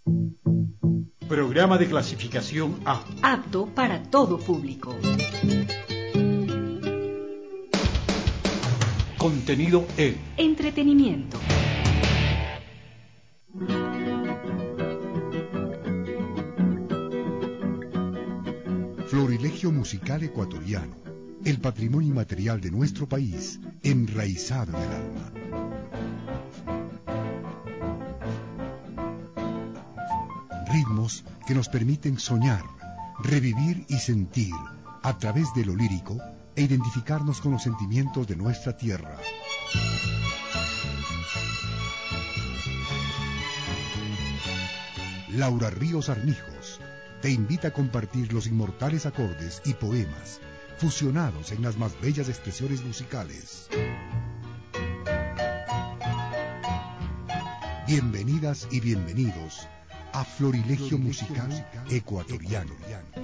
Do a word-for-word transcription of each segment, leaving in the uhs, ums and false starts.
Programa de clasificación A. Apto para todo público. Contenido E. Entretenimiento. Florilegio musical ecuatoriano, el patrimonio inmaterial de nuestro país, enraizado en el alma. Ritmos que nos permiten soñar, revivir y sentir a través de lo lírico e identificarnos con los sentimientos de nuestra tierra. Laura Ríos Armijos te invita a compartir los inmortales acordes y poemas fusionados en las más bellas expresiones musicales. Bienvenidas y bienvenidos a Florilegio Musical Ecuatoriano.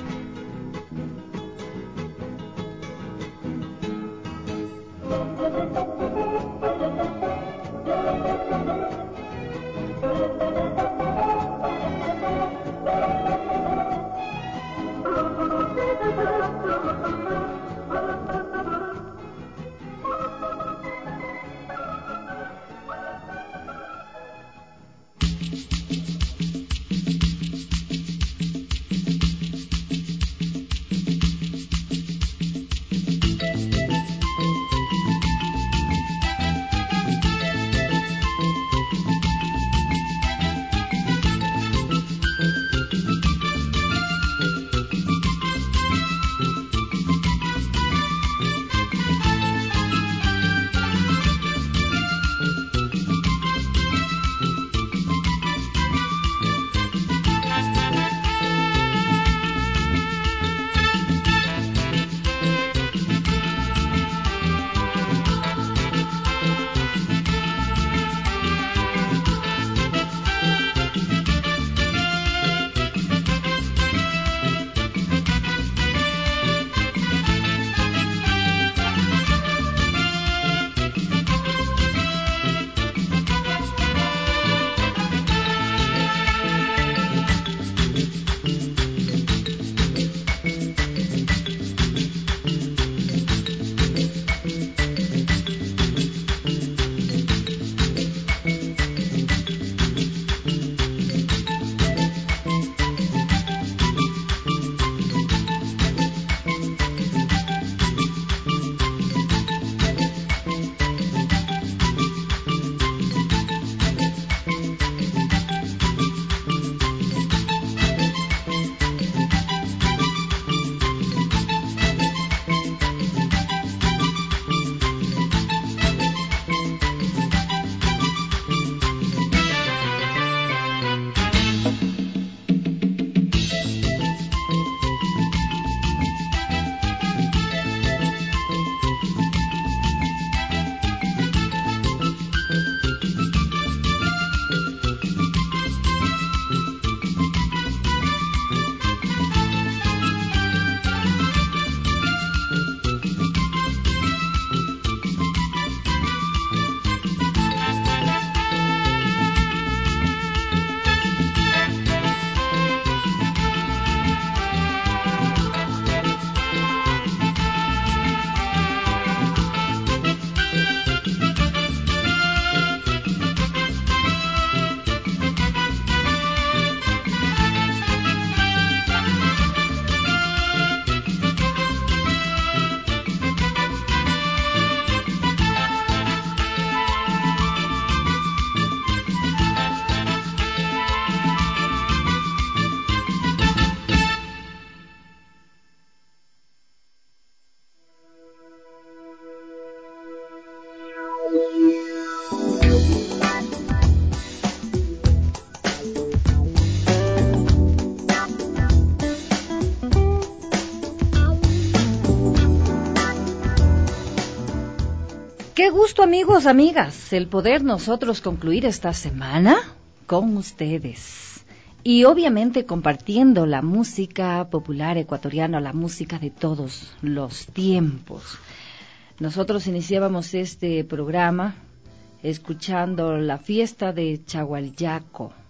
Qué gusto, amigos, amigas, el poder nosotros concluir esta semana con ustedes. Y obviamente compartiendo la música popular ecuatoriana, la música de todos los tiempos. Nosotros iniciábamos este programa escuchando la fiesta de Chahualyaco,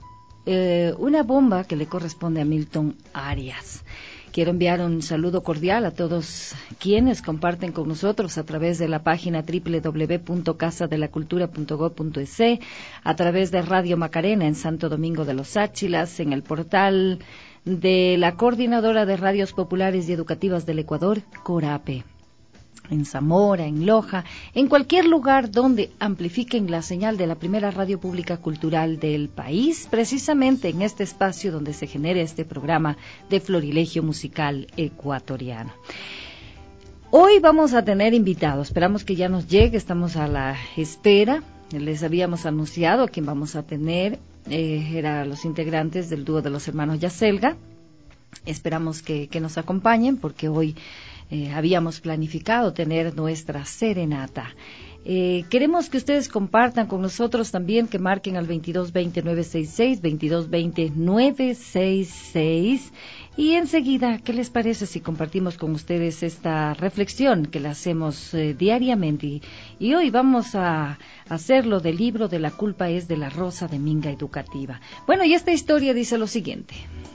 eh, una bomba que le corresponde a Milton Arias. Quiero enviar un saludo cordial a todos quienes comparten con nosotros a través de la página doble u doble u doble u punto casa de la cultura punto gob punto es, a través de Radio Macarena en Santo Domingo de los Áchilas, en el portal de la Coordinadora de Radios Populares y Educativas del Ecuador, CORAPE, en Zamora, en Loja, en cualquier lugar donde amplifiquen la señal de la primera radio pública cultural del país, precisamente en este espacio donde se genera este programa de Florilegio Musical Ecuatoriano. Hoy vamos a tener invitados, esperamos que ya nos llegue, estamos a la espera. Les habíamos anunciado a quien vamos a tener, eh, eran los integrantes del dúo de los hermanos Yaselga. Esperamos que, que nos acompañen porque hoy Eh, habíamos planificado tener nuestra serenata. Eh, queremos que ustedes compartan con nosotros también, que marquen al veintidós veinte nueve sesenta y seis, veintidós veinte nueve sesenta y seis, y enseguida, ¿qué les parece si compartimos con ustedes esta reflexión que la hacemos eh, diariamente? Y, y hoy vamos a hacerlo del libro de La culpa es de la Rosa de Minga Educativa. Bueno, y esta historia dice lo siguiente.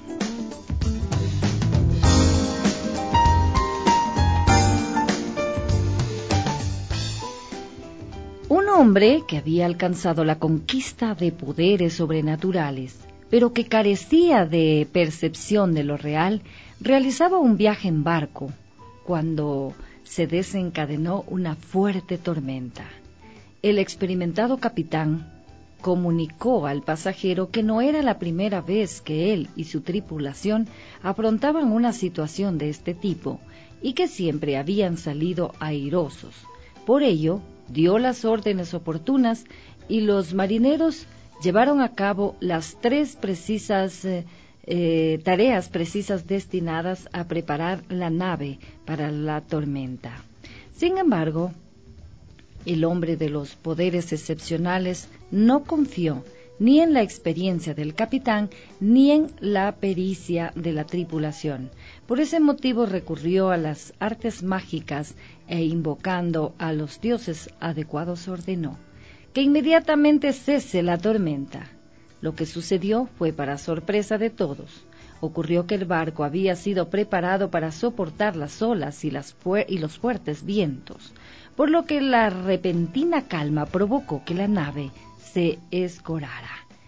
Un hombre que había alcanzado la conquista de poderes sobrenaturales, pero que carecía de percepción de lo real, realizaba un viaje en barco cuando se desencadenó una fuerte tormenta. El experimentado capitán comunicó al pasajero que no era la primera vez que él y su tripulación afrontaban una situación de este tipo y que siempre habían salido airosos. Por ello, dio las órdenes oportunas y los marineros llevaron a cabo las tres precisas eh, eh, tareas precisas destinadas a preparar la nave para la tormenta. Sin embargo, el hombre de los poderes excepcionales no confió ni en la experiencia del capitán ni en la pericia de la tripulación. Por ese motivo recurrió a las artes mágicas e invocando a los dioses adecuados ordenó que inmediatamente cese la tormenta. Lo que sucedió fue para sorpresa de todos. Ocurrió que el barco había sido preparado para soportar las olas y, las fu- y los fuertes vientos, por lo que la repentina calma provocó que la nave se escorara,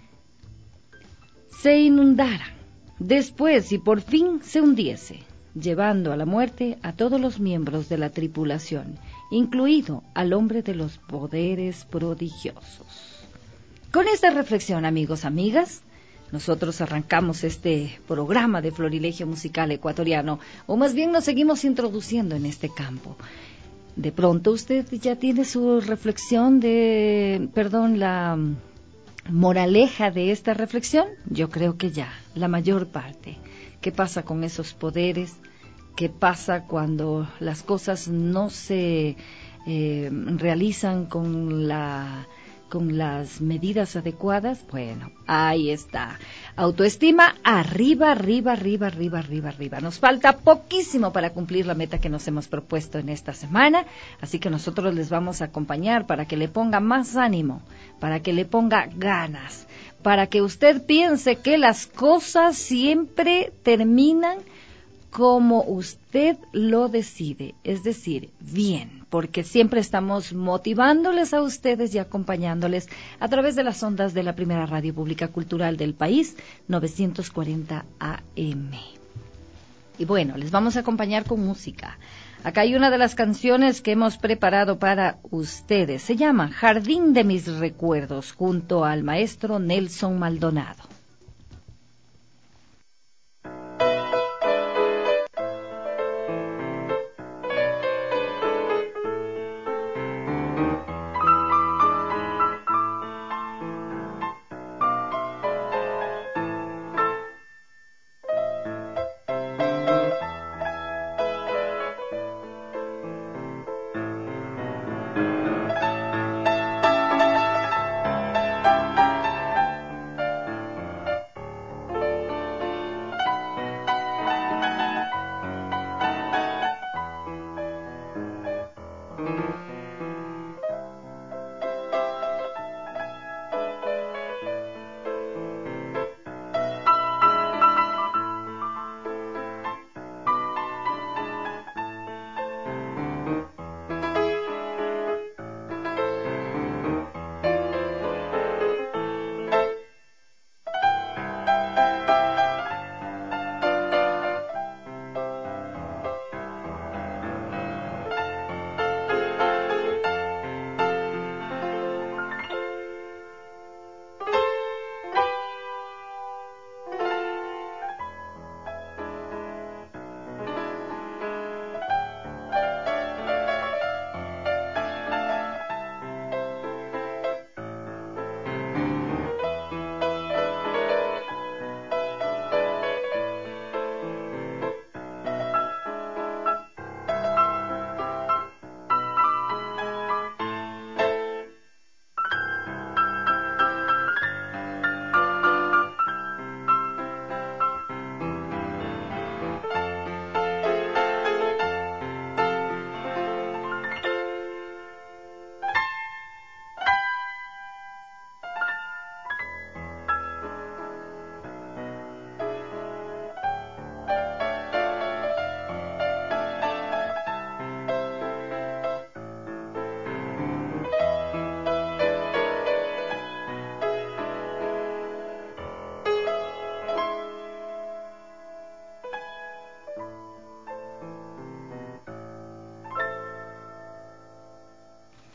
se inundara, después y por fin se hundiese, llevando a la muerte a todos los miembros de la tripulación, incluido al hombre de los poderes prodigiosos. Con esta reflexión, amigos, amigas, nosotros arrancamos este programa de Florilegio Musical Ecuatoriano, o más bien nos seguimos introduciendo en este campo. De pronto usted ya tiene su reflexión de, perdón, la moraleja de esta reflexión. Yo creo que ya, la mayor parte. ¿Qué pasa con esos poderes? ¿Qué pasa cuando las cosas no se eh, realizan con la con las medidas adecuadas? Bueno, ahí está. Autoestima arriba, arriba, arriba, arriba, arriba, arriba. Nos falta poquísimo para cumplir la meta que nos hemos propuesto en esta semana, así que nosotros les vamos a acompañar para que le ponga más ánimo, para que le ponga ganas, para que usted piense que las cosas siempre terminan como usted lo decide, es decir, bien, porque siempre estamos motivándoles a ustedes y acompañándoles a través de las ondas de la primera radio pública cultural del país, novecientos cuarenta A M. Y bueno, les vamos a acompañar con música. Acá hay una de las canciones que hemos preparado para ustedes, se llama Jardín de mis recuerdos, junto al maestro Nelson Maldonado.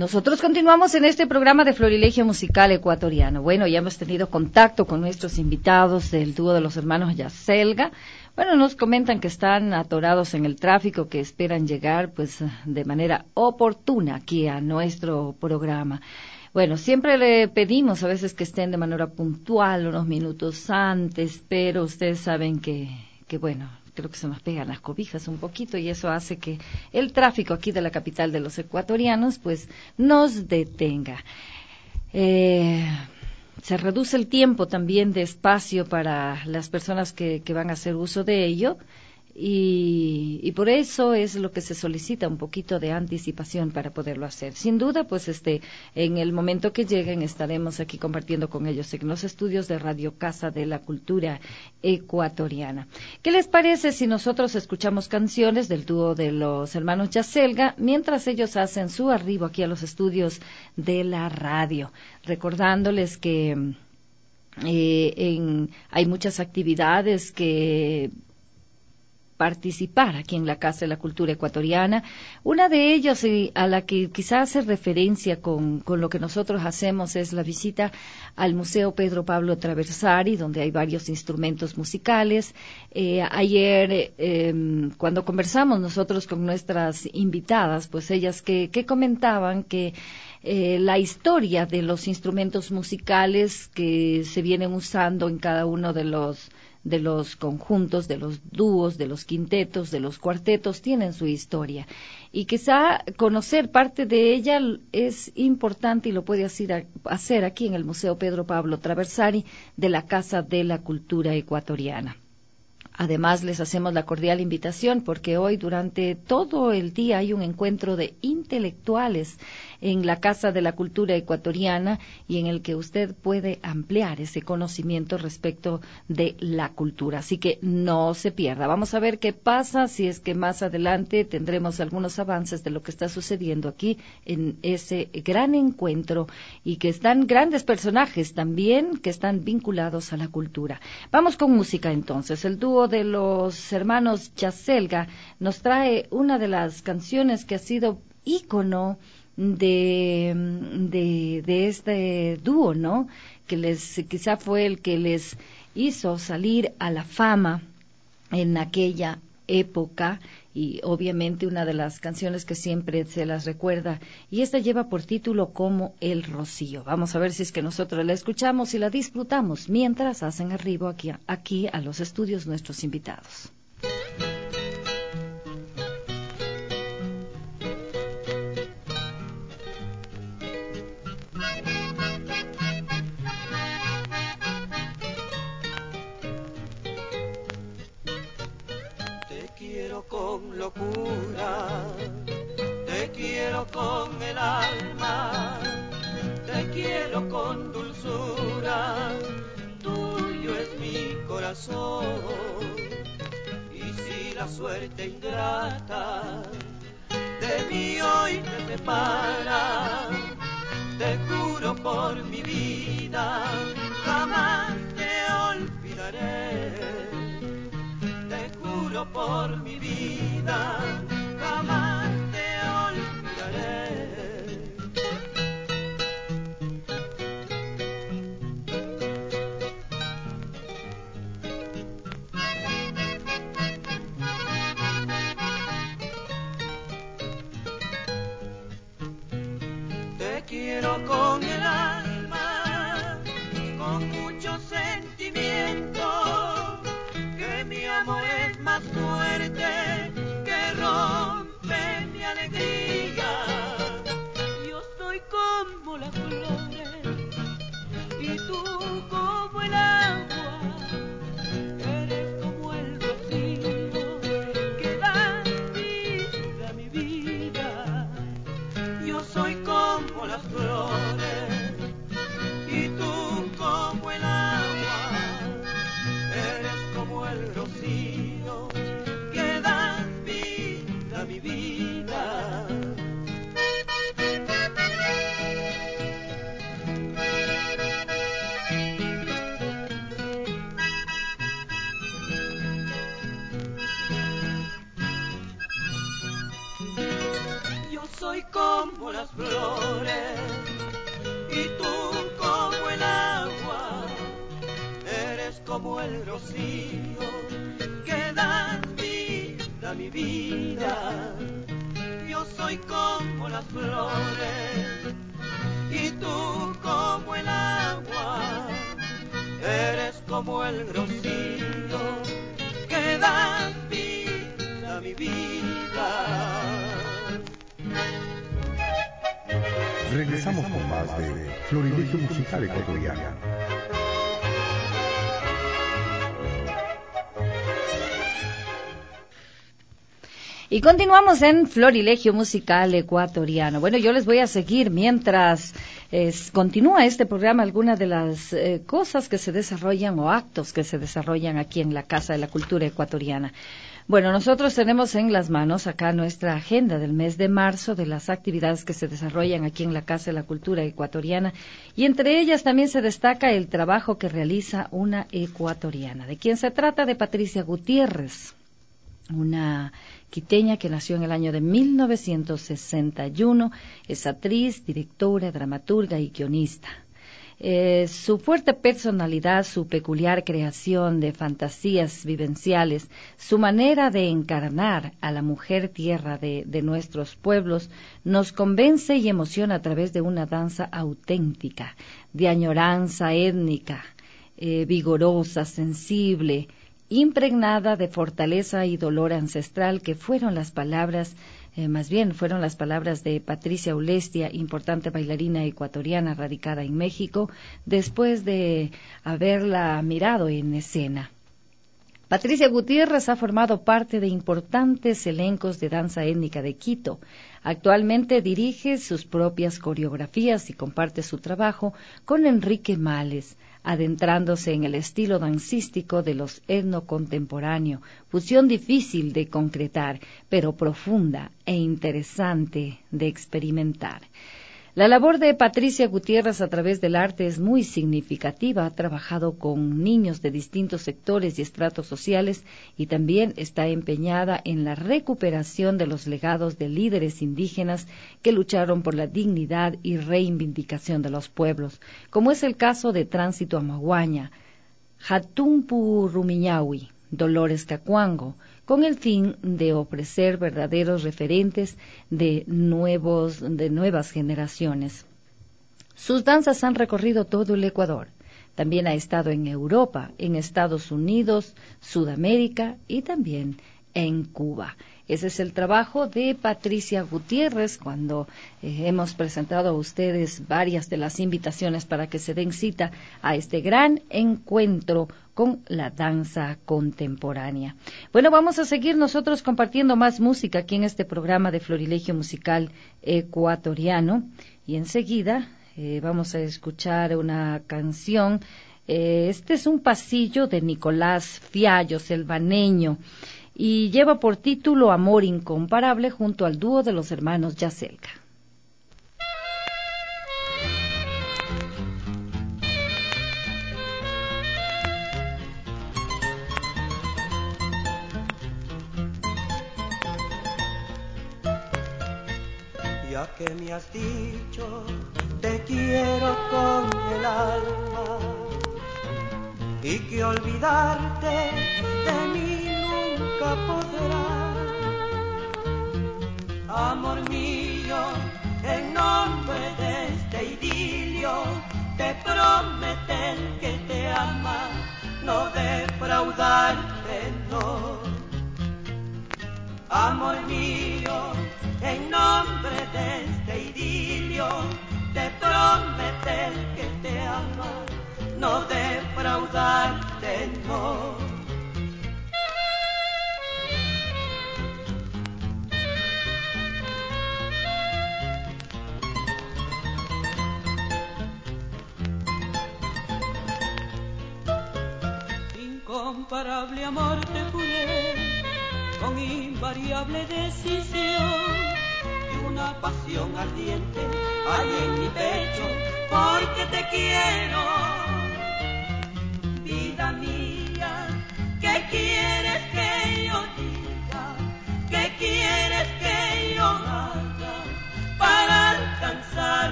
Nosotros continuamos en este programa de Florilegio Musical Ecuatoriano. Bueno, ya hemos tenido contacto con nuestros invitados del dúo de los hermanos Yaselga. Bueno, nos comentan que están atorados en el tráfico, que esperan llegar pues de manera oportuna aquí a nuestro programa. Bueno, siempre le pedimos a veces que estén de manera puntual unos minutos antes, pero ustedes saben que, que bueno, creo que se nos pegan las cobijas un poquito y eso hace que el tráfico aquí de la capital de los ecuatorianos pues nos detenga. Eh, se reduce el tiempo también de espacio para las personas que, que van a hacer uso de ello y, y por eso es lo que se solicita un poquito de anticipación para poderlo hacer. Sin duda, pues este, en el momento que lleguen estaremos aquí compartiendo con ellos en los estudios de Radio Casa de la Cultura Ecuatoriana. ¿Qué les parece si nosotros escuchamos canciones del dúo de los hermanos Yaselga mientras ellos hacen su arribo aquí a los estudios de la radio? Recordándoles que eh, en, hay muchas actividades que participar aquí en la Casa de la Cultura Ecuatoriana. Una de ellas, y a la que quizás hace referencia con, con lo que nosotros hacemos, es la visita al Museo Pedro Pablo Traversari, donde hay varios instrumentos musicales. Eh, ayer, eh, cuando conversamos nosotros con nuestras invitadas, pues ellas que, que comentaban que Eh, la historia de los instrumentos musicales que se vienen usando en cada uno de los de los conjuntos, de los dúos, de los quintetos, de los cuartetos, tienen su historia. Y quizá conocer parte de ella es importante y lo puede hacer, hacer aquí en el Museo Pedro Pablo Traversari de la Casa de la Cultura Ecuatoriana. Además, les hacemos la cordial invitación porque hoy durante todo el día hay un encuentro de intelectuales en la Casa de la Cultura Ecuatoriana y en el que usted puede ampliar ese conocimiento respecto de la cultura. Así que no se pierda. Vamos a ver qué pasa, si es que más adelante tendremos algunos avances de lo que está sucediendo aquí en ese gran encuentro y que están grandes personajes también que están vinculados a la cultura. Vamos con música entonces. El dúo de los hermanos Yaselga nos trae una de las canciones que ha sido ícono de, de, de este dúo, ¿no? Que les, quizá fue el que les hizo salir a la fama en aquella época y obviamente una de las canciones que siempre se las recuerda y esta lleva por título Como el Rocío. Vamos a ver si es que nosotros la escuchamos y la disfrutamos mientras hacen arribo aquí, aquí a los estudios nuestros invitados. Con locura, te quiero con el alma, te quiero con dulzura, tuyo es mi corazón. Y si la suerte ingrata de mí hoy te separa, te juro por mi vida, jamás te olvidaré. Por mi vida, jamás te olvidaré. Te quiero con el alma, con mucho sentimiento, que mi amor es más fuerte que rompe mi alegría. Yo soy como las flores y tú como el agua, eres como el rocío que da vida a mi vida. Yo soy como las flores soy como las flores y tú como el agua, eres como el rocío que das vida a mi vida. Yo soy como las flores y tú como el agua, eres como el rocío que das vida a mi vida. Regresamos con más de Florilegio Musical Ecuatoriano. Y continuamos en Florilegio Musical Ecuatoriano. Bueno, yo les voy a seguir mientras eh, continúa este programa algunas de las eh, cosas que se desarrollan o actos que se desarrollan aquí en la Casa de la Cultura Ecuatoriana. Bueno, nosotros tenemos en las manos acá nuestra agenda del mes de marzo de las actividades que se desarrollan aquí en la Casa de la Cultura Ecuatoriana y entre ellas también se destaca el trabajo que realiza una ecuatoriana. ¿De quién se trata? De Patricia Gutiérrez, una quiteña que nació en el año de mil novecientos sesenta y uno, es actriz, directora, dramaturga y guionista. Eh, su fuerte personalidad, su peculiar creación de fantasías vivenciales, su manera de encarnar a la mujer tierra de, de nuestros pueblos, nos convence y emociona a través de una danza auténtica, de añoranza étnica, eh, vigorosa, sensible, impregnada de fortaleza y dolor ancestral, que fueron las palabras, eh, más bien fueron las palabras de Patricia Ulestia, importante bailarina ecuatoriana radicada en México, después de haberla mirado en escena. Patricia Gutiérrez ha formado parte de importantes elencos de danza étnica de Quito. Actualmente dirige sus propias coreografías y comparte su trabajo con Enrique Males, adentrándose en el estilo dancístico de los etnocontemporáneo, fusión difícil de concretar, pero profunda e interesante de experimentar. La labor de Patricia Gutiérrez a través del arte es muy significativa. Ha trabajado con niños de distintos sectores y estratos sociales y también está empeñada en la recuperación de los legados de líderes indígenas que lucharon por la dignidad y reivindicación de los pueblos, como es el caso de Tránsito Amaguaña, Hatumpu Rumiñahui, Dolores Cacuango, con el fin de ofrecer verdaderos referentes de nuevos, de nuevas generaciones. Sus danzas han recorrido todo el Ecuador. También ha estado en Europa, en Estados Unidos, Sudamérica y también en Cuba. Ese es el trabajo de Patricia Gutiérrez, cuando eh, hemos presentado a ustedes varias de las invitaciones para que se den cita a este gran encuentro con la danza contemporánea. Bueno, vamos a seguir nosotros compartiendo más música aquí en este programa de Florilegio Musical Ecuatoriano y enseguida eh, vamos a escuchar una canción. Eh, este es un pasillo de Nicolás Fiallo, selvaneño, y lleva por título Amor Incomparable junto al dúo de los hermanos Yacelca. Ya que me has dicho te quiero con el alma y que olvidarte de mí nunca podrás, amor mío, en nombre de este idilio te prometen que te ama, no defraudarte, no. Amor mío, en nombre de este idilio te prometen que te ama, no defraudarte, no. Incomparable amor te juré, con invariable decisión, y una pasión ardiente hay en mi pecho, porque te quiero. Vida mía, ¿qué quieres que yo diga? ¿Qué quieres que yo haga?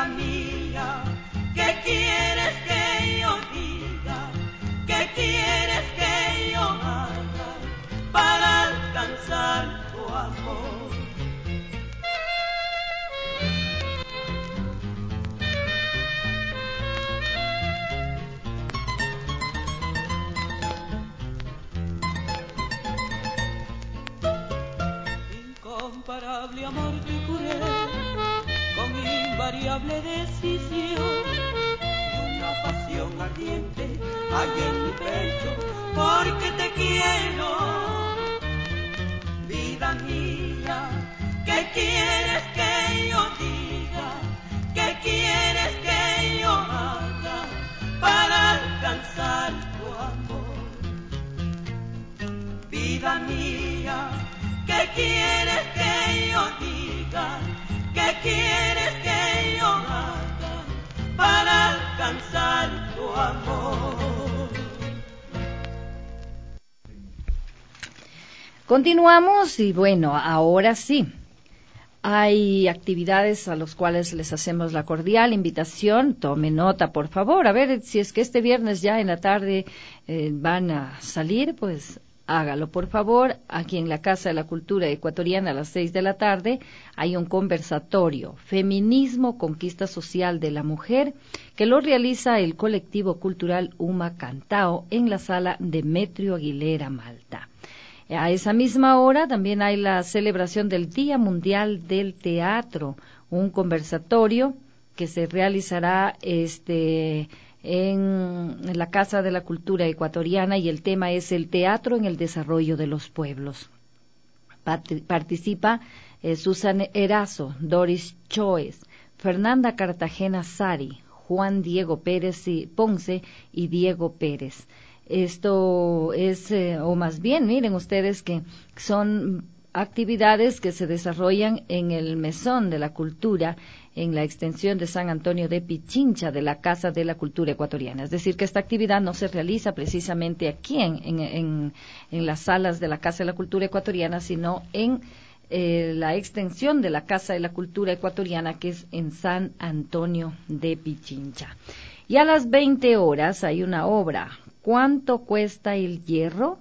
vida mía, ¿qué quieres que yo diga? ¿Qué quieres que yo haga para alcanzar tu amor? Incomparable amor que juré con invariable decisión, una pasión ardiente hay en mi pecho porque te quiero. Vida mía, ¿qué quieres que yo diga? ¿Qué quieres que yo haga para alcanzar tu amor? Vida mía, ¿qué quieres que yo diga? ¿Qué quieres que yo haga para alcanzar tu amor? Continuamos y bueno, ahora sí. Hay actividades a las cuales les hacemos la cordial invitación. Tome nota, por favor. A ver, si es que este viernes ya en la tarde eh, van a salir, pues hágalo, por favor. Aquí en la Casa de la Cultura Ecuatoriana a las seis de la tarde hay un conversatorio, Feminismo, Conquista Social de la Mujer, que lo realiza el colectivo cultural Uma Cantao en la sala Demetrio Aguilera, Malta. A esa misma hora también hay la celebración del Día Mundial del Teatro, un conversatorio que se realizará este en la Casa de la Cultura Ecuatoriana y el tema es el teatro en el desarrollo de los pueblos. Participa eh, Susan Erazo, Doris Choes, Fernanda Cartagena Sari, Juan Diego Pérez y Ponce y Diego Pérez. Esto es, eh, o más bien, miren ustedes que son actividades que se desarrollan en el Mesón de la Cultura, en la extensión de San Antonio de Pichincha de la Casa de la Cultura Ecuatoriana. Es decir, que esta actividad no se realiza precisamente aquí en, en, en, en las salas de la Casa de la Cultura Ecuatoriana, sino en eh, la extensión de la Casa de la Cultura Ecuatoriana, que es en San Antonio de Pichincha. Y a las veinte horas hay una obra, ¿Cuánto cuesta el hierro?,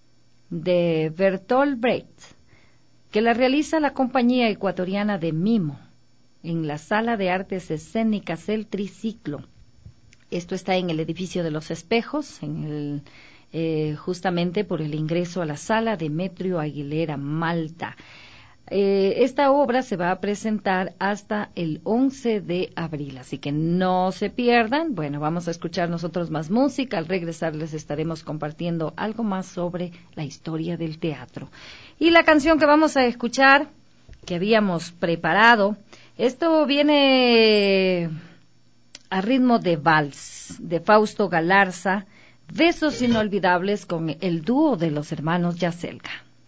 de Bertolt Brecht, que la realiza la compañía ecuatoriana de Mimo, en la Sala de Artes Escénicas El Triciclo. Esto está en el edificio de los Espejos, en el, eh, justamente por el ingreso a la sala Demetrio Aguilera, Malta. Eh, esta obra se va a presentar hasta el once de abril, así que no se pierdan. Bueno, vamos a escuchar nosotros más música. Al regresar les estaremos compartiendo algo más sobre la historia del teatro. Y la canción que vamos a escuchar, que habíamos preparado, esto viene a ritmo de vals, de Fausto Galarza, Besos Inolvidables, con el dúo de los hermanos Yaselga.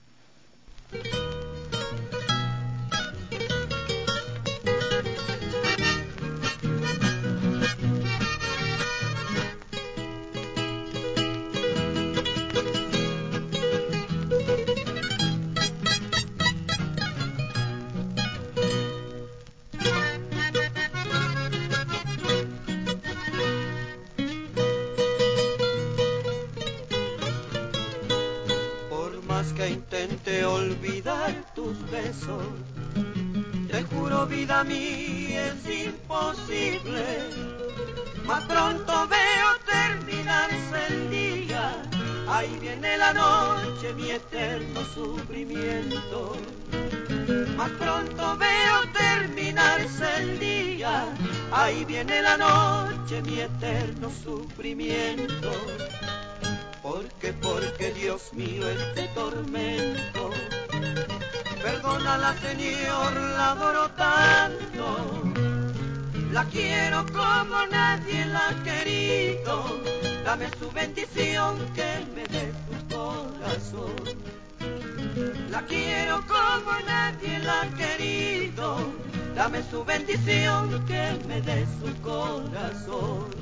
Que intente olvidar tus besos, te juro, vida mía, es imposible. Más pronto veo terminarse el día, ahí viene la noche, mi eterno sufrimiento. Más pronto veo terminarse el día, ahí viene la noche, mi eterno sufrimiento. Porque, porque, Dios mío, este tormento, perdónala, Señor, la adoro tanto, la quiero como nadie la ha querido, dame su bendición que me dé tu corazón. La quiero como nadie la ha querido, dame su bendición que me dé su corazón.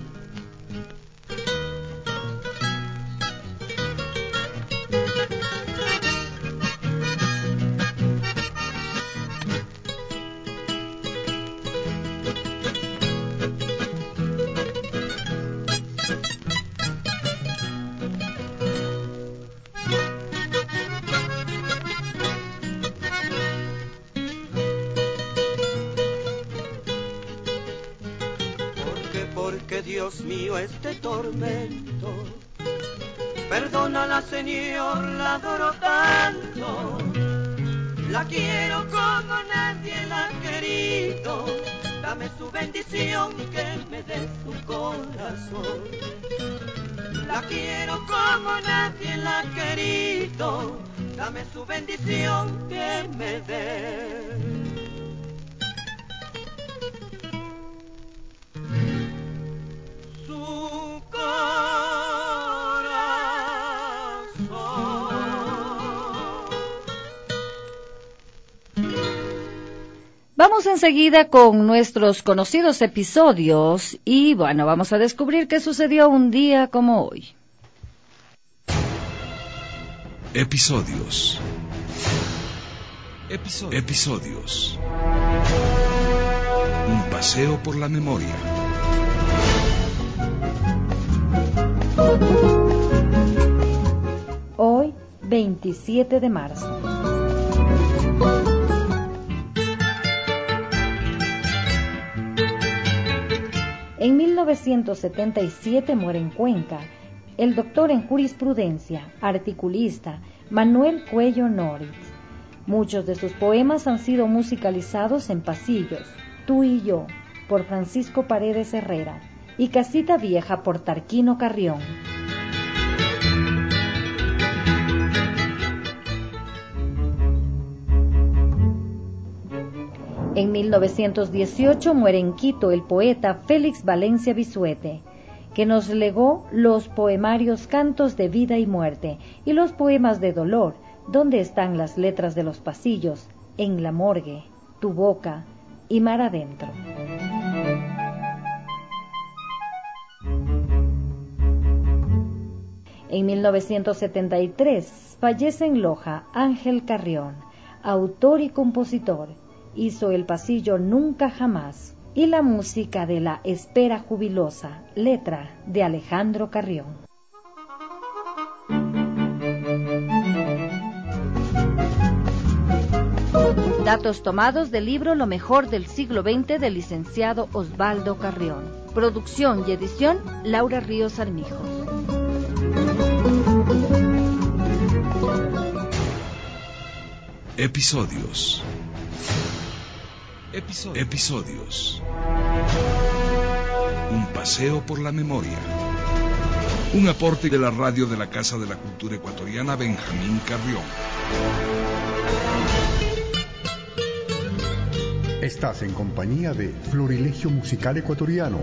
mío este tormento. Perdónala, Señor, la adoro tanto, la quiero como nadie la ha querido. Dame su bendición, que me dé su corazón. La quiero como nadie la ha querido. Dame su bendición, que me dé su corazón. Vamos enseguida con nuestros conocidos episodios y bueno, vamos a descubrir qué sucedió un día como hoy. Episodios. Episodios. Episodios. Un paseo por la memoria. Hoy, veintisiete de marzo. En mil novecientos setenta y siete muere en Cuenca el doctor en jurisprudencia, articulista, Manuel Cuello Noritz. Muchos de sus poemas han sido musicalizados en Pasillos, Tú y yo, por Francisco Paredes Herrera, y Casita Vieja por Tarquino Carrión. En mil novecientos dieciocho muere en Quito el poeta Félix Valencia Bisuete, que nos legó los poemarios Cantos de Vida y Muerte y los poemas de dolor, Donde están las letras de los pasillos, En la morgue, Tu boca y Mar adentro. En mil novecientos setenta y tres fallece en Loja Ángel Carrión, autor y compositor. Hizo el pasillo Nunca Jamás y la música de La Espera Jubilosa, letra de Alejandro Carrión. Datos tomados del libro Lo mejor del siglo veinte del licenciado Osvaldo Carrión. Producción y edición Laura Ríos Armijos. Episodios. Episodios. Episodios. Un paseo por la memoria. Un aporte de la radio de la Casa de la Cultura Ecuatoriana Benjamín Carrión. Estás en compañía de Florilegio Musical Ecuatoriano.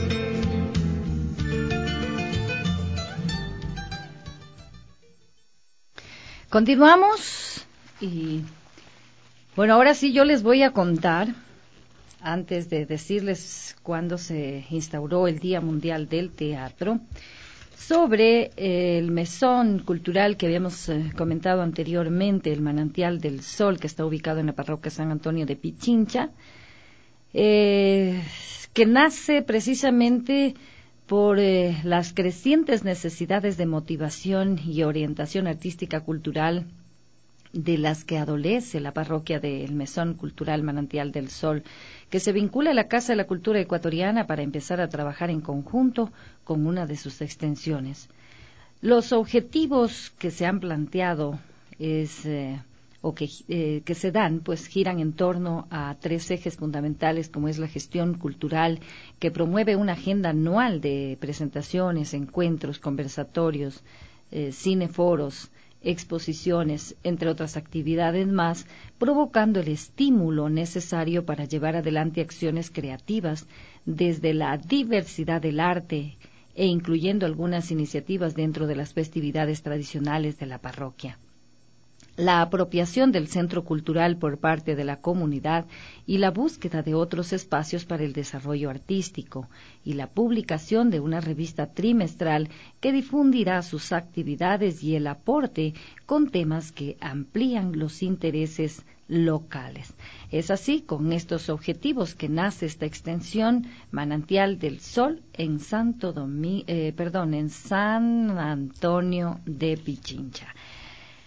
Continuamos y bueno, ahora sí yo les voy a contar, antes de decirles cuándo se instauró el Día Mundial del Teatro, sobre el mesón cultural que habíamos eh, comentado anteriormente, el Manantial del Sol, que está ubicado en la parroquia San Antonio de Pichincha, eh, que nace precisamente por eh, las crecientes necesidades de motivación y orientación artística cultural de las que adolece la parroquia del Mesón Cultural Manantial del Sol, que se vincula a la Casa de la Cultura Ecuatoriana para empezar a trabajar en conjunto con una de sus extensiones. Los objetivos que se han planteado es, eh, o que, eh, que se dan, pues giran en torno a tres ejes fundamentales, como es la gestión cultural, que promueve una agenda anual de presentaciones, encuentros, conversatorios, eh, cineforos, exposiciones, entre otras actividades más, provocando el estímulo necesario para llevar adelante acciones creativas desde la diversidad del arte e incluyendo algunas iniciativas dentro de las festividades tradicionales de la parroquia. La apropiación del centro cultural por parte de la comunidad y la búsqueda de otros espacios para el desarrollo artístico y la publicación de una revista trimestral que difundirá sus actividades y el aporte con temas que amplían los intereses locales. Es así con estos objetivos que nace esta extensión Manantial del Sol en Santo Domingo, eh, perdón, en San Antonio de Pichincha.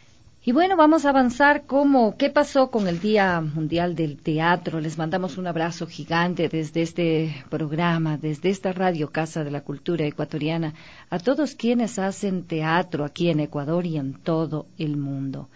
Y bueno, vamos a avanzar como qué pasó con el Día Mundial del Teatro. Les mandamos un abrazo gigante desde este programa, desde esta radio Casa de la Cultura Ecuatoriana, a todos quienes hacen teatro aquí en Ecuador y en todo el mundo.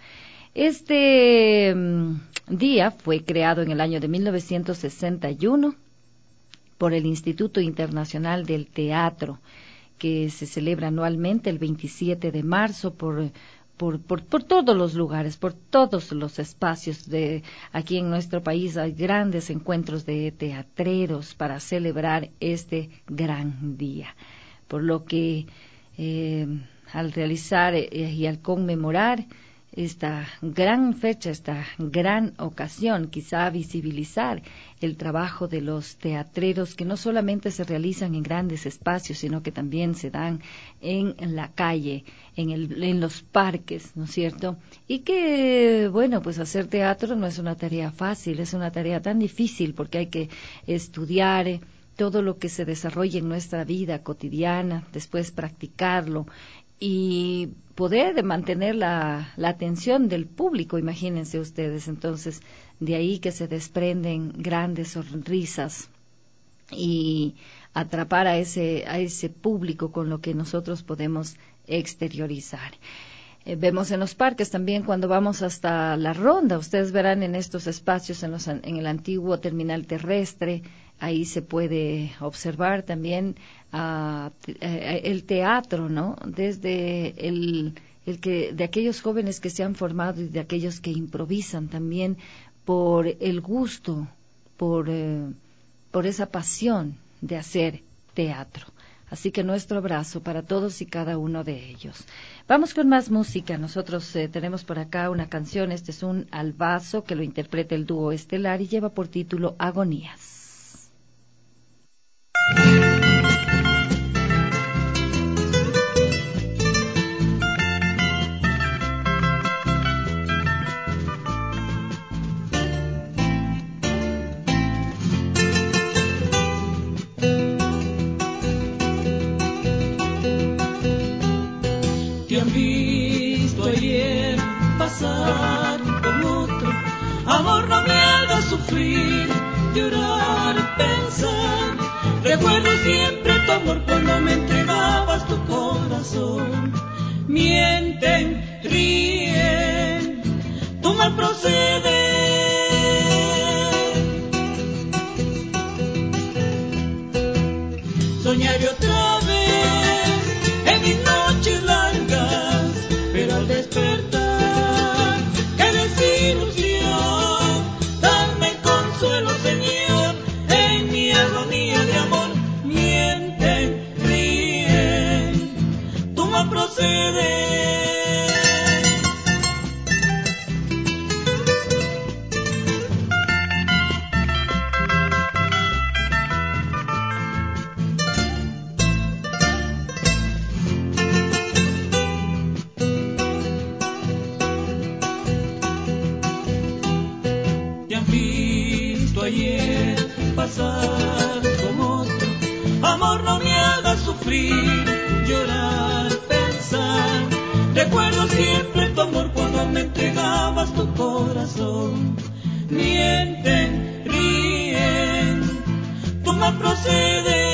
Este um, día fue creado en el año de mil novecientos sesenta y uno por el Instituto Internacional del Teatro, que se celebra anualmente el veintisiete de marzo por Por, por, por todos los lugares, por todos los espacios de aquí en nuestro país. Hay grandes encuentros de teatreros para celebrar este gran día. Por lo que eh, al realizar eh, y al conmemorar esta gran fecha, esta gran ocasión, quizá visibilizar el trabajo de los teatreros que no solamente se realizan en grandes espacios, sino que también se dan en, en la calle, en, el, en los parques, ¿no es cierto? Y que, bueno, pues hacer teatro no es una tarea fácil, es una tarea tan difícil porque hay que estudiar eh, todo lo que se desarrolla en nuestra vida cotidiana, después practicarlo y poder mantener la, la atención del público, imagínense ustedes. Entonces, de ahí que se desprenden grandes sonrisas y atrapar a ese, a ese público con lo que nosotros podemos exteriorizar. Eh, vemos en los parques también cuando vamos hasta la ronda, ustedes verán en estos espacios, en, los, en el antiguo terminal terrestre, ahí se puede observar también uh, el teatro, ¿no? Desde el, el que de aquellos jóvenes que se han formado y de aquellos que improvisan también por el gusto, por, eh, por esa pasión de hacer teatro. Así que nuestro abrazo para todos y cada uno de ellos. Vamos con más música. Nosotros eh, tenemos por acá una canción. Este es un albazo que lo interpreta el dúo estelar y lleva por título Agonías. Te han visto ayer pasar con otro, amor no me hagas sufrir, llorar, pensar. Recuerdo siempre tu amor cuando me entregabas tu corazón. Mienten, ríen, tu mal proceder. Soñar y otra vez en mis noches largas, pero al despertar, qué desilusión. Dame consuelo, Señor, en mi agonía de amor. Mienten, ríen, tu mal proceder. Te han visto ayer pasar como otro, amor no me hagas sufrir, llorar, pensar. Recuerdo siempre tu amor cuando me entregabas tu corazón. Mienten, ríen, tu mal proceder.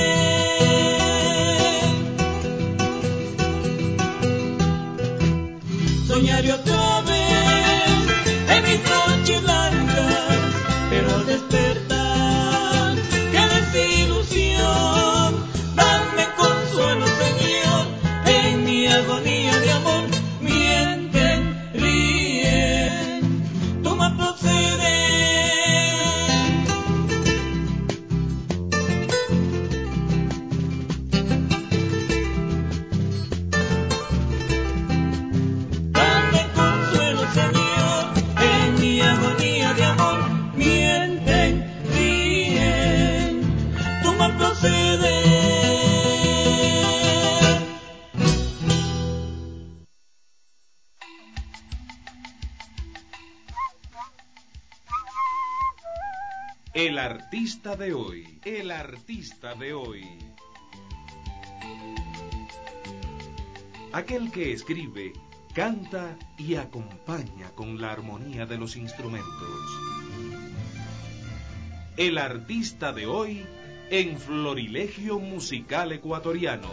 Soñar y otra vez en mis noches largas, pero al despertar, qué desilusión. Dame consuelo, Señor, en mi agonía de amor. Mienten, ríen, tu mal proceder. Dame consuelo, Señor, en mi agonía de amor. Mienten, ríen, tu mal proceder. El artista de hoy, el artista de hoy. Aquel que escribe canta y acompaña con la armonía de los instrumentos. El artista de hoy en Florilegio Musical Ecuatoriano.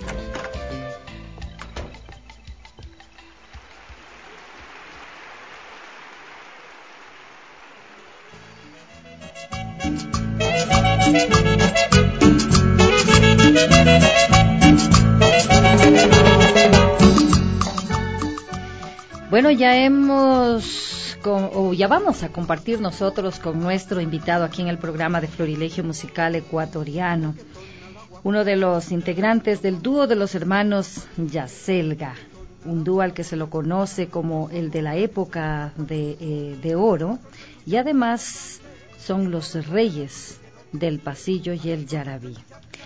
Bueno, ya hemos, con, o ya vamos a compartir nosotros con nuestro invitado aquí en el programa de Florilegio Musical Ecuatoriano, uno de los integrantes del dúo de los hermanos Yaselga, un dúo al que se lo conoce como el de la época de, eh, de oro, y además son los reyes del pasillo y el yarabí.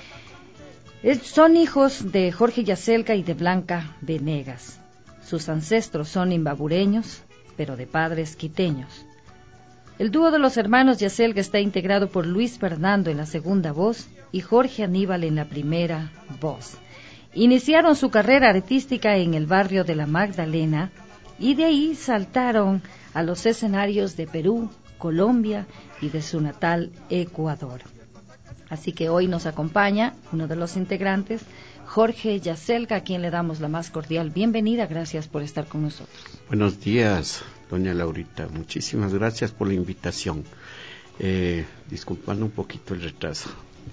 Son hijos de Jorge Yaselga y de Blanca Venegas. Sus ancestros son imbabureños, pero de padres quiteños. El dúo de los hermanos Yaselga está integrado por Luis Fernando en la segunda voz y Jorge Aníbal en la primera voz. Iniciaron su carrera artística en el barrio de La Magdalena y de ahí saltaron a los escenarios de Perú, Colombia y de su natal Ecuador. Así que hoy nos acompaña uno de los integrantes, Jorge Yaselga, a quien le damos la más cordial bienvenida. Gracias por estar con nosotros. Buenos días, doña Laurita. Muchísimas gracias por la invitación. Eh, disculpando un poquito el retraso.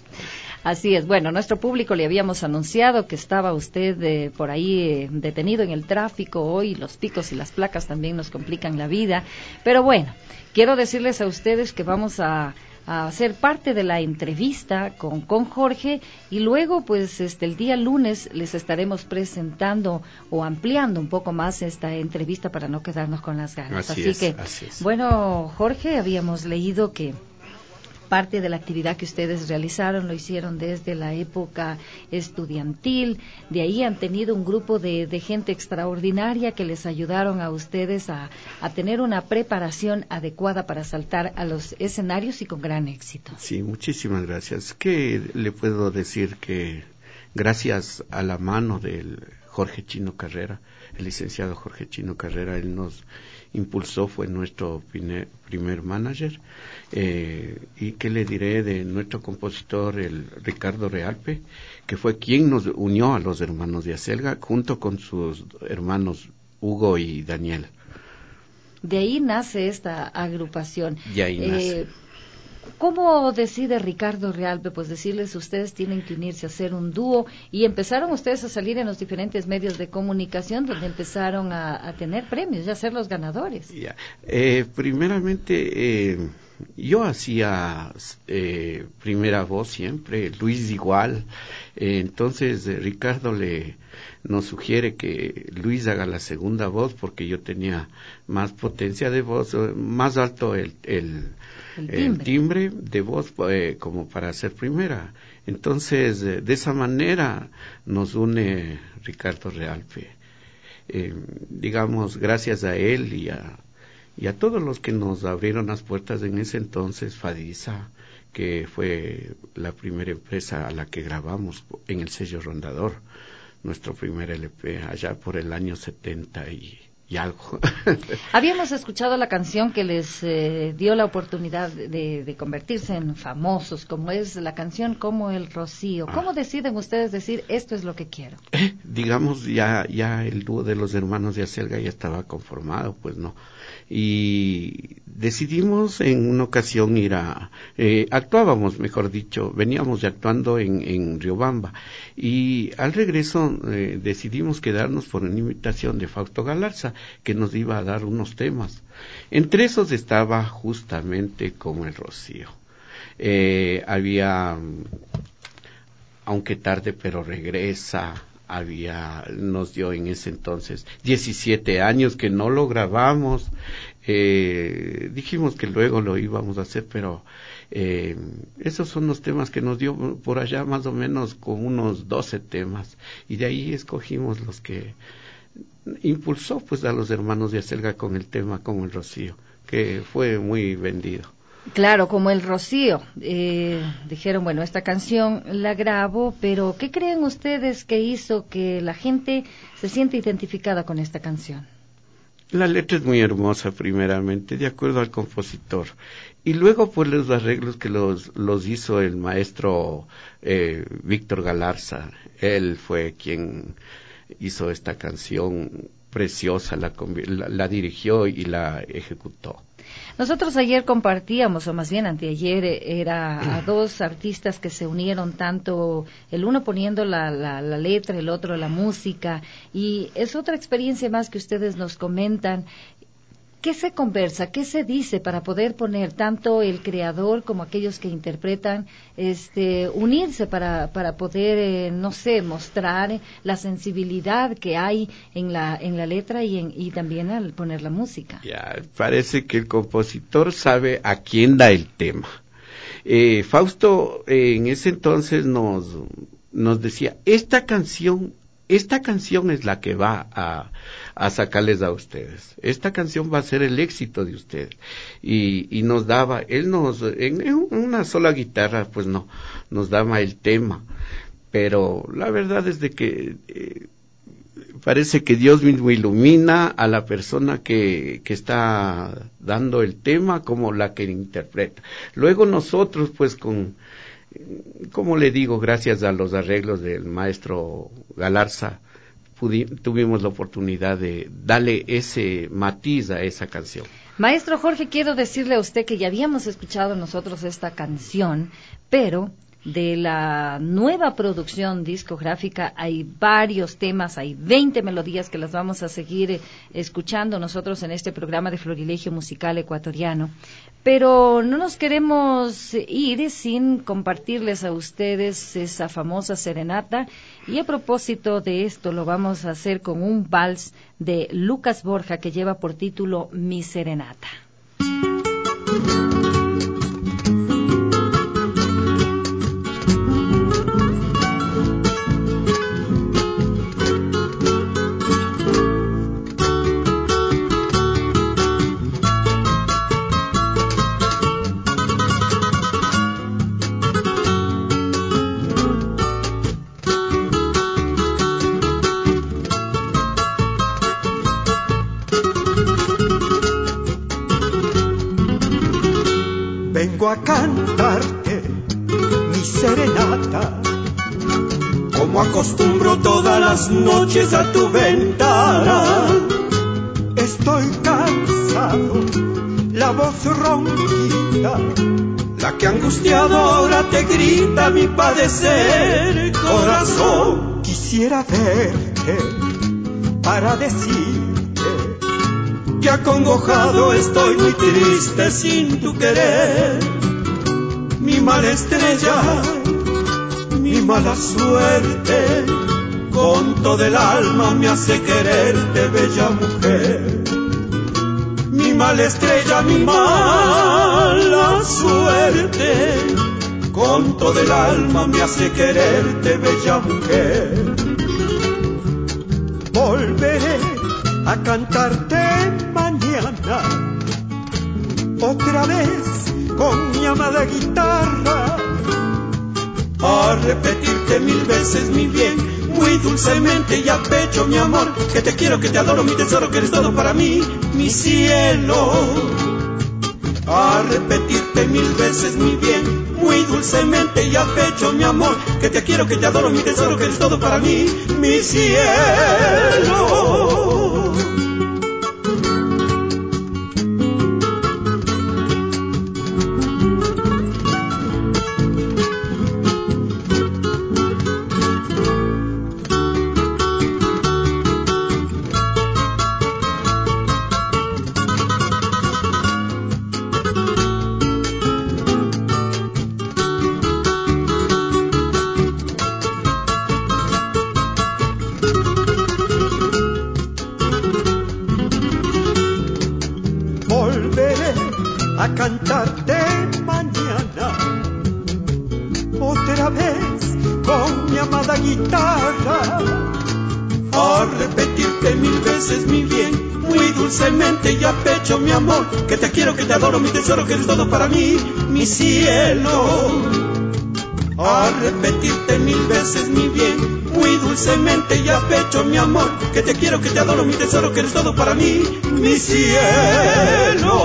Así es. Bueno, nuestro público le habíamos anunciado que estaba usted eh, por ahí eh, detenido en el tráfico. Hoy los picos y las placas también nos complican la vida. Pero bueno, quiero decirles a ustedes que vamos a... a ser parte de la entrevista con, con Jorge y luego pues este el día lunes les estaremos presentando o ampliando un poco más esta entrevista para no quedarnos con las ganas. Así, así es, que así es. Bueno, Jorge, habíamos leído que parte de la actividad que ustedes realizaron lo hicieron desde la época estudiantil. De ahí han tenido un grupo de, de gente extraordinaria que les ayudaron a ustedes a, a tener una preparación adecuada para saltar a los escenarios y con gran éxito. Sí, muchísimas gracias. ¿Qué le puedo decir? Que gracias a la mano del Jorge Chino Carrera, el licenciado Jorge Chino Carrera, él nos impulsó, fue nuestro primer, primer manager, eh, y qué le diré de nuestro compositor, el Ricardo Realpe, que fue quien nos unió a los hermanos Yaselga, junto con sus hermanos Hugo y Daniel. De ahí nace esta agrupación. Y ahí nace. Eh, ¿Cómo decide Ricardo Realpe? Pues decirles, ustedes tienen que unirse a hacer un dúo, y empezaron ustedes a salir en los diferentes medios de comunicación donde empezaron a, a tener premios y a ser los ganadores. Yeah. Eh, primeramente, eh, yo hacía eh, primera voz siempre, Luis igual, eh, entonces eh, Ricardo le nos sugiere que Luis haga la segunda voz porque yo tenía más potencia de voz, más alto el, el, el, timbre. el timbre de voz eh, como para hacer primera. Entonces, eh, de esa manera nos une Ricardo Realpe. Eh, digamos, gracias a él y a, y a todos los que nos abrieron las puertas en ese entonces, Fadisa, que fue la primera empresa a la que grabamos en el sello Rondador, nuestro primer L P allá por el año setenta y, y algo. Habíamos escuchado la canción que les eh, dio la oportunidad de, de convertirse en famosos, como es la canción Como el Rocío. ¿Cómo ah. deciden ustedes decir esto es lo que quiero? Eh, digamos, ya ya el dúo de los hermanos Yaselga ya estaba conformado, pues no. Y decidimos en una ocasión ir a... Eh, actuábamos, mejor dicho, veníamos ya actuando en, en Riobamba. Y al regreso eh, decidimos quedarnos por una invitación de Fausto Galarza, que nos iba a dar unos temas. Entre esos estaba justamente Como el Rocío. Eh, había, Aunque tarde pero regresa, había, nos dio en ese entonces diecisiete años que no lo grabamos. Eh, dijimos que luego lo íbamos a hacer, pero eh, esos son los temas que nos dio por allá, más o menos con unos doce temas, y de ahí escogimos los que impulsó pues a los hermanos Yaselga con el tema Como el Rocío, que fue muy vendido. Claro, como el Rocío. Eh, dijeron, bueno, esta canción la grabo, pero ¿qué creen ustedes que hizo que la gente se siente identificada con esta canción? La letra es muy hermosa, primeramente, de acuerdo al compositor. Y luego, pues, los arreglos que los, los hizo el maestro eh, Víctor Galarza. Él fue quien hizo esta canción preciosa, la, la, la dirigió y la ejecutó. Nosotros ayer compartíamos, o más bien anteayer, era a dos artistas que se unieron, tanto el uno poniendo la, la, la letra, el otro la música, y es otra experiencia más que ustedes nos comentan. ¿Qué se conversa, qué se dice para poder poner tanto el creador como aquellos que interpretan, este, unirse para, para poder, eh, no sé, mostrar la sensibilidad que hay en la, en la letra y, en, y también al poner la música? Ya, parece que el compositor sabe a quién da el tema. Eh, Fausto eh, en ese entonces nos, nos decía, esta canción Esta canción es la que va a, a sacarles a ustedes. Esta canción va a ser el éxito de ustedes. Y, y nos daba, él nos, en, en una sola guitarra, pues no, nos daba el tema. Pero la verdad es de que eh, parece que Dios mismo ilumina a la persona que, que está dando el tema como la que interpreta. Luego nosotros, pues con... como le digo, gracias a los arreglos del maestro Galarza, pudi- tuvimos la oportunidad de darle ese matiz a esa canción. Maestro Jorge, quiero decirle a usted que ya habíamos escuchado nosotros esta canción, pero de la nueva producción discográfica hay varios temas, hay veinte melodías que las vamos a seguir eh, escuchando nosotros en este programa de Florilegio Musical Ecuatoriano. Pero no nos queremos ir sin compartirles a ustedes esa famosa serenata, y a propósito de esto lo vamos a hacer con un vals de Lucas Borja que lleva por título Mi Serenata. Vengo a cantarte mi serenata, como acostumbro todas las noches a tu ventana. Estoy cansado, la voz ronquita, la que angustiado ahora te grita mi padecer, corazón. Quisiera verte para decirte que acongojado estoy muy triste sin tu querer. Mi mala estrella, mi mala suerte, con todo el alma me hace quererte, bella mujer. Mi mala estrella, mi mala suerte, con todo el alma me hace quererte, bella mujer. Volveré a cantarte mañana, otra vez con mi amada guitarra, a repetirte mil veces mi bien, muy dulcemente y a pecho mi amor, que te quiero, que te adoro, mi tesoro, que eres todo para mí, mi cielo. A repetirte mil veces mi bien, muy dulcemente y a pecho mi amor, que te quiero, que te adoro, mi tesoro, que eres todo para mí, mi cielo. A cantarte mañana, otra vez con mi amada guitarra, a repetirte que mil veces mi bien, muy dulcemente y a pecho mi amor, que te quiero, que te adoro, mi tesoro, que eres todo para mí, mi cielo. A repetirte mil veces mi bien, muy dulcemente y a pecho mi amor, que te quiero, que te adoro, mi tesoro, que eres todo para mí, mi cielo.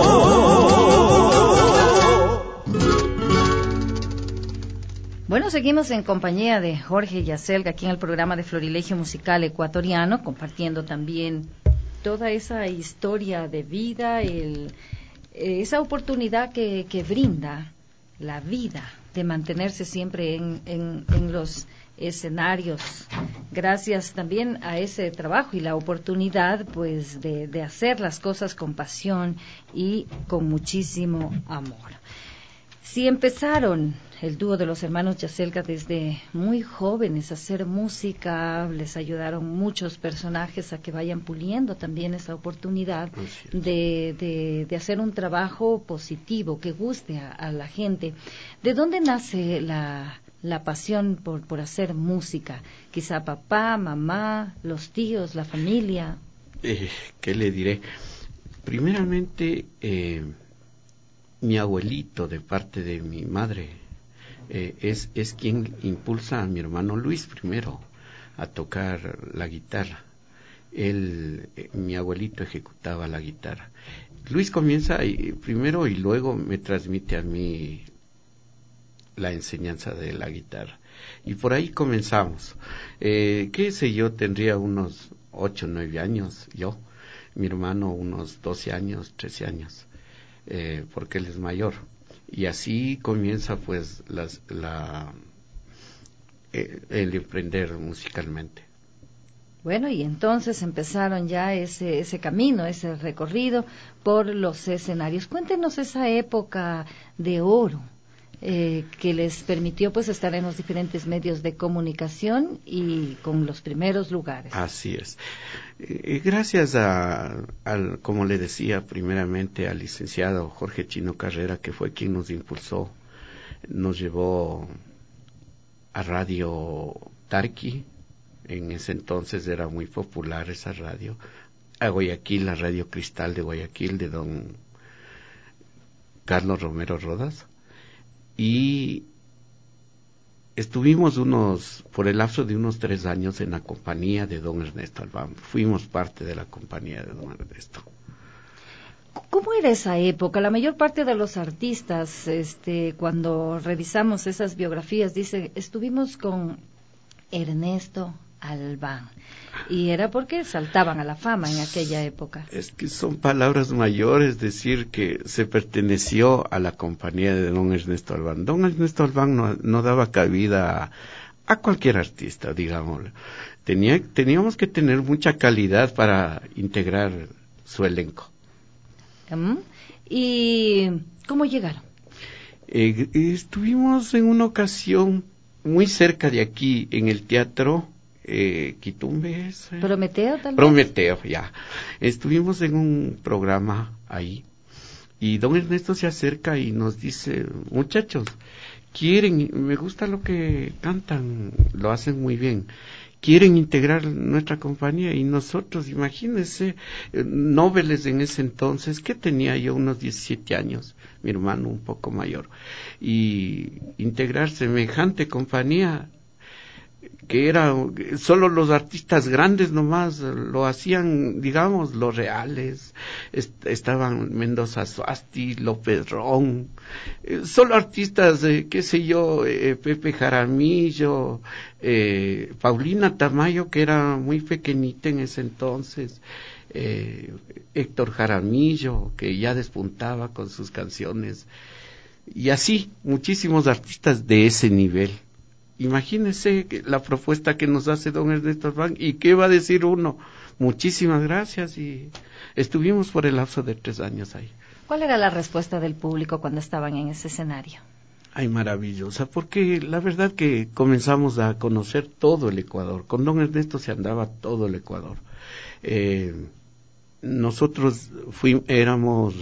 Bueno, seguimos en compañía de Jorge Yaselga aquí en el programa de Florilegio Musical Ecuatoriano, compartiendo también toda esa historia de vida, el, esa oportunidad que, que brinda la vida de mantenerse siempre en, en, en los escenarios, gracias también a ese trabajo y la oportunidad pues de, de hacer las cosas con pasión y con muchísimo amor. Si empezaron el dúo de los hermanos Yaselga desde muy jóvenes a hacer música, les ayudaron muchos personajes a que vayan puliendo también esa oportunidad de, de, de hacer un trabajo positivo, que guste a, a la gente. ¿De dónde nace la, la pasión por, por hacer música? Quizá papá, mamá, los tíos, la familia. Eh, ¿Qué le diré? Primeramente, eh, mi abuelito de parte de mi madre eh, es, es quien impulsa a mi hermano Luis primero a tocar la guitarra. Él, eh, mi abuelito ejecutaba la guitarra. Luis comienza y, primero y luego me transmite a mí la enseñanza de la guitarra. Y por ahí comenzamos. Eh, qué sé yo, tendría unos ocho, nueve años yo. Mi hermano unos doce años, trece años. Eh, porque él es mayor, y así comienza pues las, la, eh, el emprender musicalmente. Bueno, y entonces empezaron ya ese, ese camino, ese recorrido por los escenarios. Cuéntenos esa época de oro eh, que les permitió pues estar en los diferentes medios de comunicación y con los primeros lugares. Así es. Eh, gracias a, al, como le decía, primeramente al licenciado Jorge Chino Carrera, que fue quien nos impulsó, nos llevó a Radio Tarqui. En ese entonces era muy popular esa radio, a Guayaquil, la Radio Cristal de Guayaquil, de don Carlos Romero Rodas, y estuvimos unos, por el lapso de unos tres años en la compañía de don Ernesto Albán, fuimos parte de la compañía de don Ernesto. ¿Cómo era esa época? La mayor parte de los artistas, este, cuando revisamos esas biografías, dice, estuvimos con Ernesto Albán. Y era porque saltaban a la fama en aquella época. Es que son palabras mayores decir que se perteneció a la compañía de don Ernesto Albán. Don Ernesto Albán no, no daba cabida a, a cualquier artista, digámoslo. Tenía, teníamos que tener mucha calidad para integrar su elenco. ¿Mm? ¿Y cómo llegaron? Eh, estuvimos en una ocasión muy cerca de aquí, en el teatro eh, Quitumbe. Eh, Prometeo, tal vez. Prometeo, ya. Estuvimos en un programa ahí y don Ernesto se acerca y nos dice, muchachos, quieren, me gusta lo que cantan, lo hacen muy bien, quieren integrar nuestra compañía. Y nosotros, imagínense, eh, nobles en ese entonces, que tenía yo unos diecisiete años, mi hermano un poco mayor, y integrar semejante compañía, que era solo los artistas grandes nomás lo hacían, digamos, los reales. Est- estaban Mendoza Suasti, López Ron, eh, solo artistas, eh, qué sé yo, eh, Pepe Jaramillo, eh, Paulina Tamayo, que era muy pequeñita en ese entonces, eh, Héctor Jaramillo, que ya despuntaba con sus canciones, y así, muchísimos artistas de ese nivel. Imagínese la propuesta que nos hace don Ernesto Albán, y qué va a decir uno, muchísimas gracias, y estuvimos por el lapso de tres años ahí. ¿Cuál era la respuesta del público cuando estaban en ese escenario? Ay, maravillosa, porque la verdad que comenzamos a conocer todo el Ecuador. Con don Ernesto se andaba todo el Ecuador. Eh, nosotros fuimos, éramos,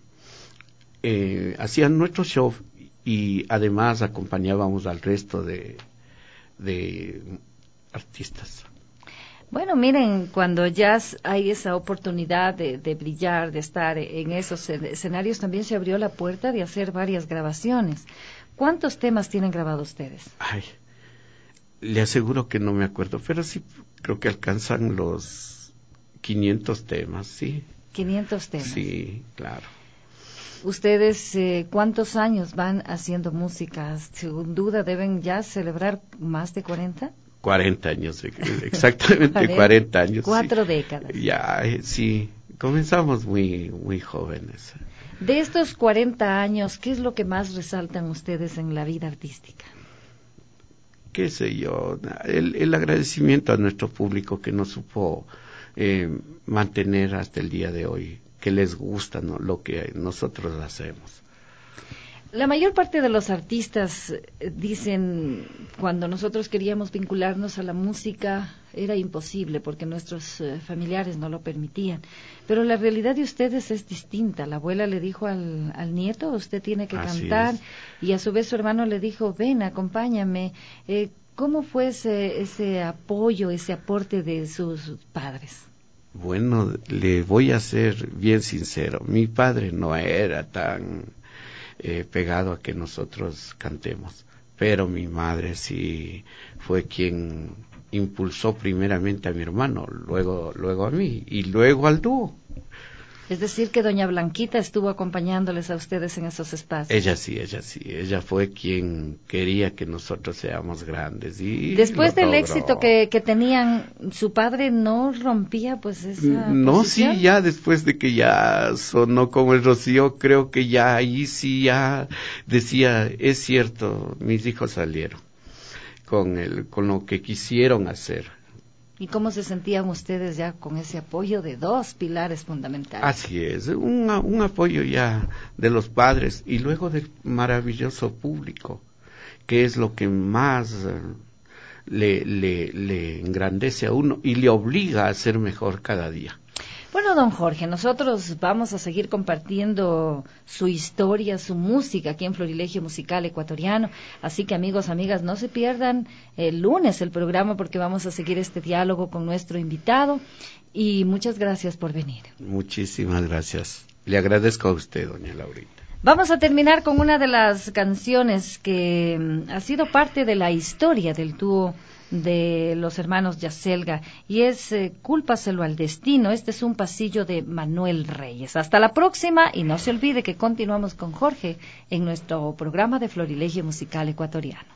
eh, hacían nuestro show, y además acompañábamos al resto de, de artistas. Bueno, miren, cuando ya hay esa oportunidad de, de brillar, de estar en esos escenarios, también se abrió la puerta de hacer varias grabaciones. ¿Cuántos temas tienen grabados ustedes? Ay, le aseguro que no me acuerdo, pero sí creo que alcanzan los quinientos temas, sí. quinientos temas. Sí, claro. ¿Ustedes eh, cuántos años van haciendo música? Sin duda deben ya celebrar más de cuarenta. cuarenta años, exactamente cuarenta años. Cuatro sí. décadas. Ya, eh, sí, comenzamos muy, muy jóvenes. De estos cuarenta años, ¿qué es lo que más resaltan ustedes en la vida artística? Qué sé yo, el, el agradecimiento a nuestro público que nos supo eh, mantener hasta el día de hoy, que les gusta, ¿no?, lo que nosotros hacemos. La mayor parte de los artistas dicen, cuando nosotros queríamos vincularnos a la música, era imposible porque nuestros eh, familiares no lo permitían. Pero la realidad de ustedes es distinta. La abuela le dijo al, al nieto, usted tiene que Así cantar, es. y a su vez su hermano le dijo, ven, acompáñame. Eh, ¿Cómo fue ese, ese apoyo, ese aporte de sus padres? Bueno, le voy a ser bien sincero. Mi padre no era tan eh, pegado a que nosotros cantemos, pero mi madre sí fue quien impulsó primeramente a mi hermano, luego, luego a mí y luego al dúo. Es decir, que doña Blanquita estuvo acompañándoles a ustedes en esos espacios. Ella sí, ella sí, ella fue quien quería que nosotros seamos grandes. Y después del logró. éxito que, que tenían, ¿su padre no rompía pues esa No, posición? sí, ya después de que ya sonó como el Rocío, creo que ya ahí sí ya decía, es cierto, mis hijos salieron con el, con lo que quisieron hacer. ¿Y cómo se sentían ustedes ya con ese apoyo de dos pilares fundamentales? Así es, un, un apoyo ya de los padres y luego del maravilloso público, que es lo que más uh, le, le, le engrandece a uno y le obliga a ser mejor cada día. Bueno, don Jorge, nosotros vamos a seguir compartiendo su historia, su música aquí en Florilegio Musical Ecuatoriano. Así que, amigos, amigas, no se pierdan el lunes el programa porque vamos a seguir este diálogo con nuestro invitado. Y muchas gracias por venir. Muchísimas gracias. Le agradezco a usted, doña Laurita. Vamos a terminar con una de las canciones que mm, ha sido parte de la historia del dúo de los hermanos Yaselga, y es eh, Cúlpaselo al destino. Este es un pasillo de Manuel Reyes. Hasta la próxima, y no se olvide que continuamos con Jorge en nuestro programa de Florilegio Musical Ecuatoriano.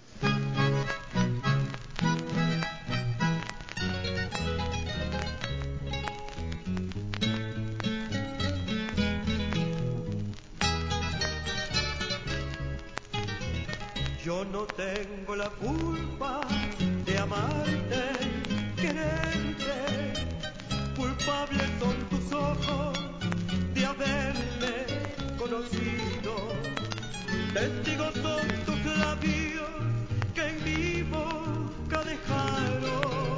Yo no tengo la culpa de amarte, quererte. Culpables son tus ojos de haberme conocido. Testigos son tus labios que en mi boca dejaron.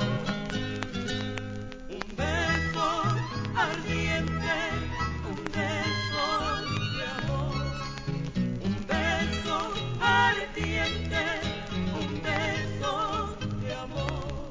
Un beso ardiente, un beso de amor. Un beso ardiente, un beso de amor.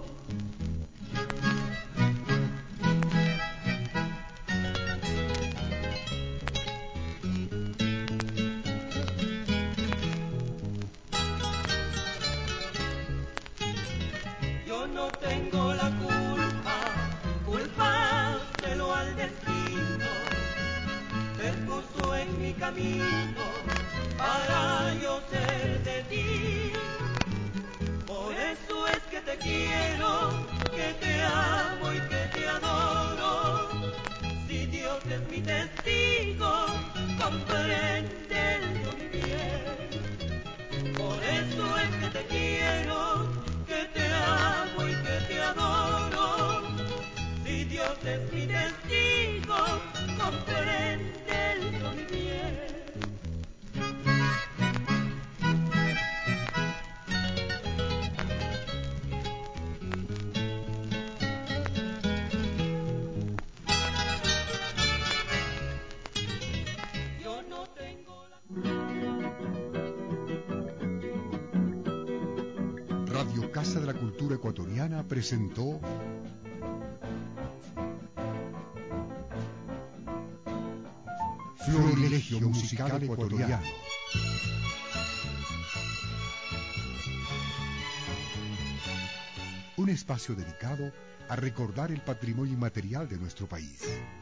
Yo no tengo la culpa, culpárselo al destino. Te puso en mi camino para yo ser de ti. Por eso es que te quiero, que te amo y que te adoro. Si Dios es mi testigo, compréndelo mi bien. Por eso es que te quiero, que te amo y que te adoro. Si Dios es mi testigo, compréndelo mi bien. Radio Casa de la Cultura Ecuatoriana presentó Florilegio musical ecuatoriano. Un espacio dedicado a recordar el patrimonio inmaterial de nuestro país.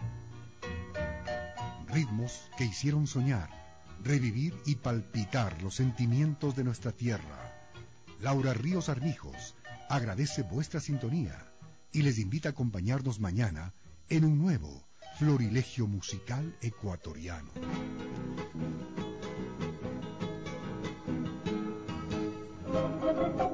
Ritmos que hicieron soñar, revivir y palpitar los sentimientos de nuestra tierra. Laura Ríos Armijos agradece vuestra sintonía y les invita a acompañarnos mañana en un nuevo Florilegio musical ecuatoriano. Thank you.